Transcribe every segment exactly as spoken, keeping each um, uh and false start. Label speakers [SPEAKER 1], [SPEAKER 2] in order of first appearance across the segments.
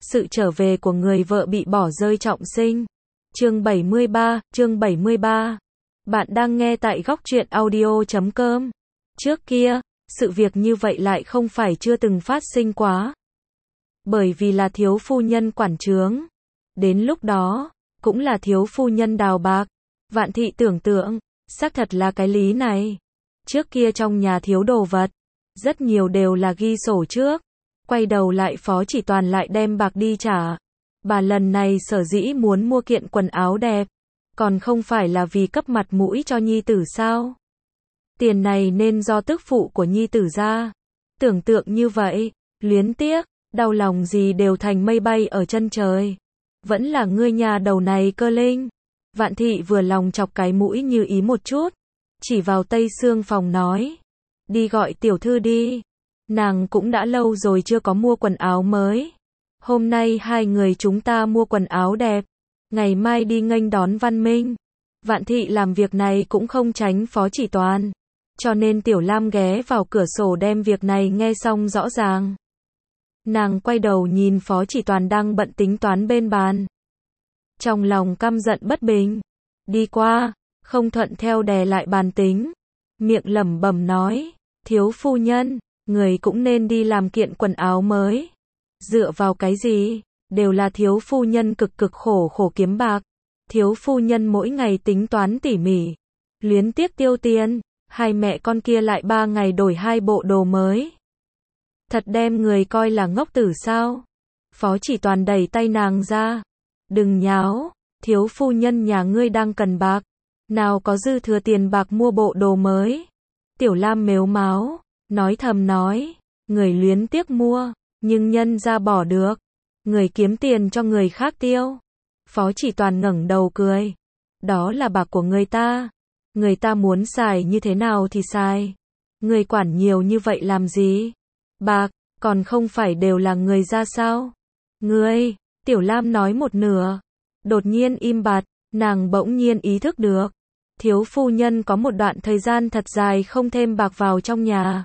[SPEAKER 1] Sự trở về của người vợ bị bỏ rơi trọng sinh. Chương bảy mươi ba, chương bảy mươi ba. Bạn đang nghe tại góc truyện audio chấm com. Trước kia, sự việc như vậy lại không phải chưa từng phát sinh quá. Bởi vì là thiếu phu nhân quản trướng. Đến lúc đó, cũng là thiếu phu nhân đào bạc. Vạn thị tưởng tượng, xác thật là cái lý này. Trước kia trong nhà thiếu đồ vật, rất nhiều đều là ghi sổ trước. Quay đầu lại Phó Chỉ Toàn lại đem bạc đi trả. Bà lần này sở dĩ muốn mua kiện quần áo đẹp, còn không phải là vì cấp mặt mũi cho nhi tử sao? Tiền này nên do tức phụ của nhi tử ra. Tưởng tượng như vậy, luyến tiếc, đau lòng gì đều thành mây bay ở chân trời. Vẫn là ngươi nhà đầu này cơ linh. Vạn thị vừa lòng chọc cái mũi như ý một chút, chỉ vào tây xương phòng nói, đi gọi tiểu thư đi. Nàng cũng đã lâu rồi chưa có mua quần áo mới. Hôm nay hai người chúng ta mua quần áo đẹp, ngày mai đi nghênh đón Văn Minh. Vạn thị làm việc này cũng không tránh Phó Chỉ Toàn, cho nên Tiểu Lam ghé vào cửa sổ đem việc này nghe xong rõ ràng. Nàng quay đầu nhìn Phó Chỉ Toàn đang bận tính toán bên bàn. Trong lòng căm giận bất bình, đi qua, không thuận theo đè lại bàn tính, miệng lẩm bẩm nói, thiếu phu nhân, người cũng nên đi làm kiện quần áo mới. Dựa vào cái gì? Đều là thiếu phu nhân cực cực khổ khổ kiếm bạc. Thiếu phu nhân mỗi ngày tính toán tỉ mỉ, luyến tiếc tiêu tiền, hai mẹ con kia lại ba ngày đổi hai bộ đồ mới. Thật đem người coi là ngốc tử sao? Phó Chỉ Toàn đẩy tay nàng ra. Đừng nháo, thiếu phu nhân nhà ngươi đang cần bạc. Nào có dư thừa tiền bạc mua bộ đồ mới. Tiểu Lam mếu máo, nói thầm nói, người luyến tiếc mua, nhưng nhân ra bỏ được. Người kiếm tiền cho người khác tiêu. Phó Chỉ Toàn ngẩng đầu cười. Đó là bạc của người ta. Người ta muốn xài như thế nào thì xài. Người quản nhiều như vậy làm gì? Bạc, còn không phải đều là người ra sao? Ngươi, Tiểu Lam nói một nửa. Đột nhiên im bặt, nàng bỗng nhiên ý thức được. Thiếu phu nhân có một đoạn thời gian thật dài không thêm bạc vào trong nhà.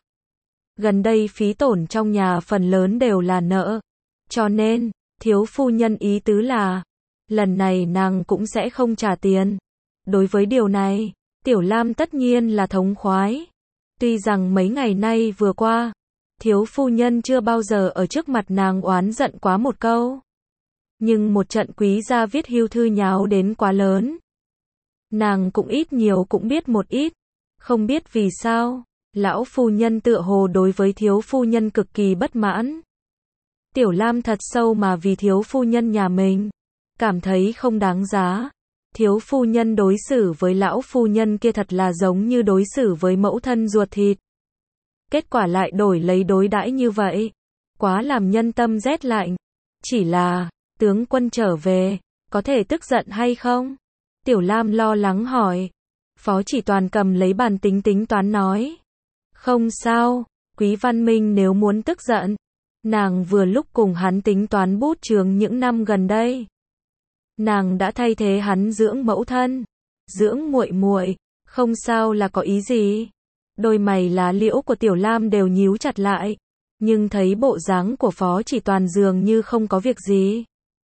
[SPEAKER 1] Gần đây phí tổn trong nhà phần lớn đều là nợ. Cho nên, thiếu phu nhân ý tứ là, lần này nàng cũng sẽ không trả tiền. Đối với điều này, Tiểu Lam tất nhiên là thống khoái. Tuy rằng mấy ngày nay vừa qua, thiếu phu nhân chưa bao giờ ở trước mặt nàng oán giận quá một câu. Nhưng một trận quý gia viết hưu thư nháo đến quá lớn. Nàng cũng ít nhiều cũng biết một ít. Không biết vì sao, lão phu nhân tựa hồ đối với thiếu phu nhân cực kỳ bất mãn. Tiểu Lam thật sâu mà vì thiếu phu nhân nhà mình, cảm thấy không đáng giá. Thiếu phu nhân đối xử với lão phu nhân kia thật là giống như đối xử với mẫu thân ruột thịt. Kết quả lại đổi lấy đối đãi như vậy. Quá làm nhân tâm rét lạnh. Chỉ là, tướng quân trở về, có thể tức giận hay không? Tiểu Lam lo lắng hỏi. Phó Chỉ Toàn cầm lấy bàn tính tính toán nói. Không sao, Quý Văn Minh nếu muốn tức giận. Nàng vừa lúc cùng hắn tính toán bút chướng những năm gần đây. Nàng đã thay thế hắn dưỡng mẫu thân, dưỡng muội muội, không sao là có ý gì? Đôi mày lá liễu của Tiểu Lam đều nhíu chặt lại, nhưng thấy bộ dáng của Phó Chỉ Toàn dường như không có việc gì.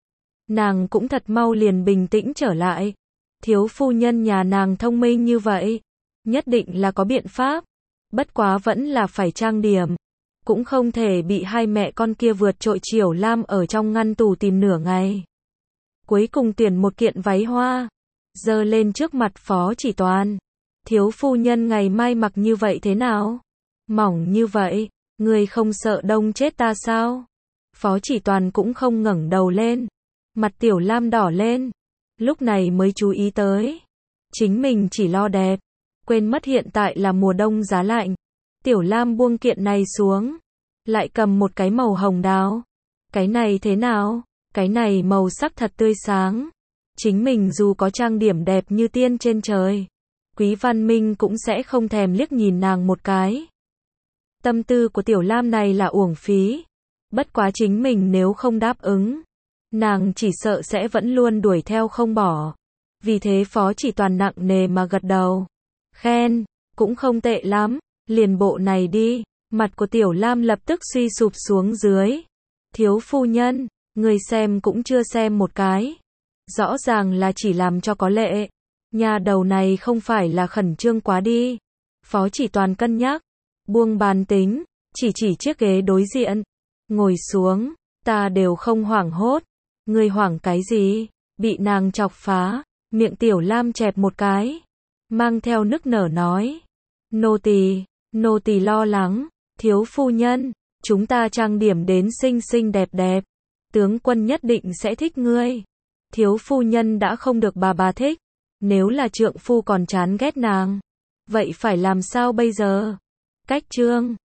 [SPEAKER 1] Nàng cũng thật mau liền bình tĩnh trở lại. Thiếu phu nhân nhà nàng thông minh như vậy, nhất định là có biện pháp. Bất quá vẫn là phải trang điểm, cũng không thể bị hai mẹ con kia vượt trội Triều Lam ở trong ngăn tủ tìm nửa ngày. Cuối cùng tuyển một kiện váy hoa, giơ lên trước mặt Phó Chỉ Toàn. Thiếu phu nhân ngày mai mặc như vậy thế nào? Mỏng như vậy, người không sợ đông chết ta sao? Phó Chỉ Toàn cũng không ngẩng đầu lên. Mặt Tiểu Lam đỏ lên. Lúc này mới chú ý tới. Chính mình chỉ lo đẹp, quên mất hiện tại là mùa đông giá lạnh. Tiểu Lam buông kiện này xuống, lại cầm một cái màu hồng đào. Cái này thế nào? Cái này màu sắc thật tươi sáng. Chính mình dù có trang điểm đẹp như tiên trên trời, Quý Văn Minh cũng sẽ không thèm liếc nhìn nàng một cái. Tâm tư của Tiểu Lam này là uổng phí. Bất quá chính mình nếu không đáp ứng, nàng chỉ sợ sẽ vẫn luôn đuổi theo không bỏ. Vì thế Phó Chỉ Toàn nặng nề mà gật đầu. Khen, cũng không tệ lắm, liền bộ này đi. Mặt của Tiểu Lam lập tức suy sụp xuống dưới. Thiếu phu nhân, Ngươi xem cũng chưa xem một cái. Rõ ràng là chỉ làm cho có lệ. Nhà đầu này không phải là khẩn trương quá đi. Phó Chỉ Toàn cân nhắc. Buông bàn tính. Chỉ chỉ chiếc ghế đối diện. Ngồi xuống. Ta đều không hoảng hốt. Ngươi hoảng cái gì? Bị nàng chọc phá. Miệng Tiểu Lam chẹp một cái. Mang theo nức nở nói. Nô tỳ, nô tỳ lo lắng. Thiếu phu nhân. Chúng ta trang điểm đến xinh xinh đẹp đẹp. Tướng quân nhất định sẽ thích ngươi. Thiếu phu nhân đã không được bà bà thích. Nếu là trượng phu còn chán ghét nàng. Vậy phải làm sao bây giờ? Cách trương.